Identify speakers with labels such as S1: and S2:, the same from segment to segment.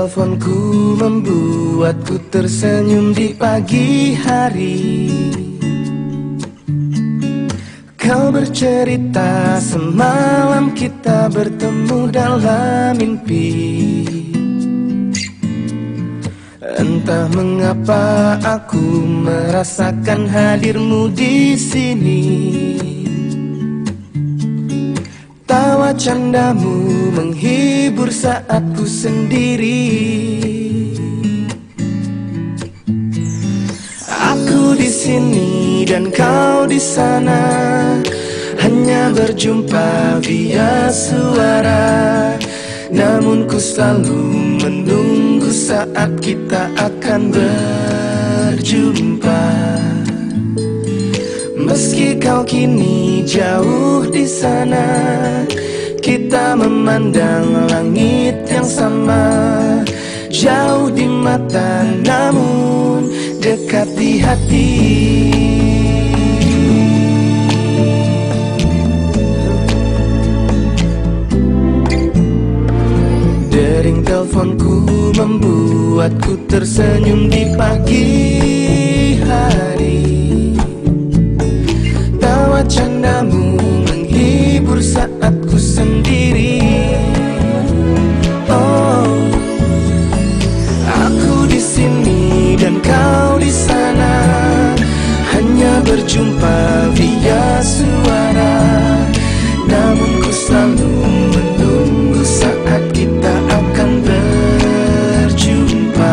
S1: teleponku membuatku tersenyum di pagi hari. Kau bercerita semalam kita bertemu dalam mimpi. Entah mengapa aku merasakan hadirmu di sini. Tawa candamu menghibur saat ku sendiri. Aku di sini dan kau di sana, hanya berjumpa via suara. Namun ku selalu menunggu saat kita akan berjumpa. Meski kau kini jauh di sana, kita memandang langit yang sama. Jauh di mata namun dekat di hati. Dering teleponku membuatku tersenyum di pagi hari. Tawa candamu menghibur saat ku sendiri. Oh, aku di sini dan kau di sana, hanya berjumpa via suara. Namun ku selalu menunggu saat kita akan berjumpa.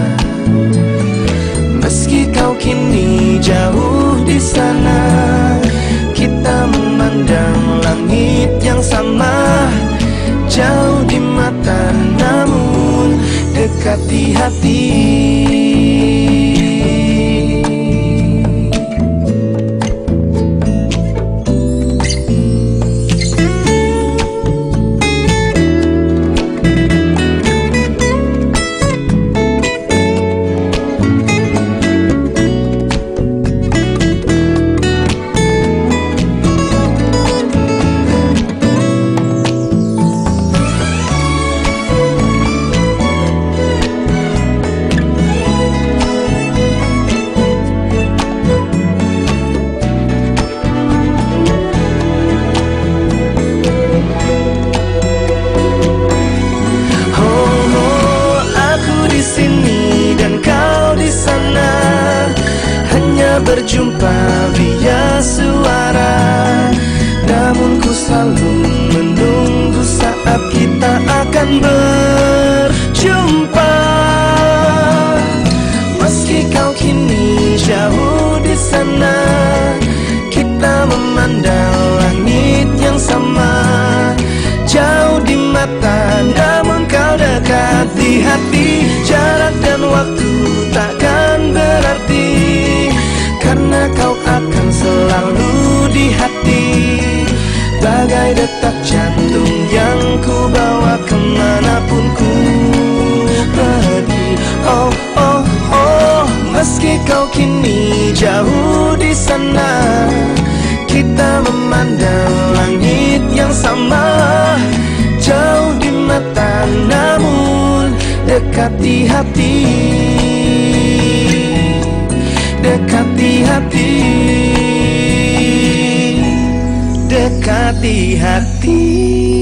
S1: Meski kau kini jauh di sana, kita memandang langit yang sama. Jauh di mata namun dekat di hati. Berjumpa via suara. Namun ku selalu menunggu saat kita akan berjumpa. Meski kau kini jauh di sana, kita memandang langit yang sama. Jauh di mata namun kau dekat di hati. Jarak dan waktu takkan berarti, karena kau akan selalu di hati. Bagai detak jantung yang ku bawa kemanapun ku pergi. Oh, oh, oh, meski kau kini jauh di sana, kita memandang langit yang sama. Jauh di mata namun dekat di hati. Dekat di hati, dekat di hati.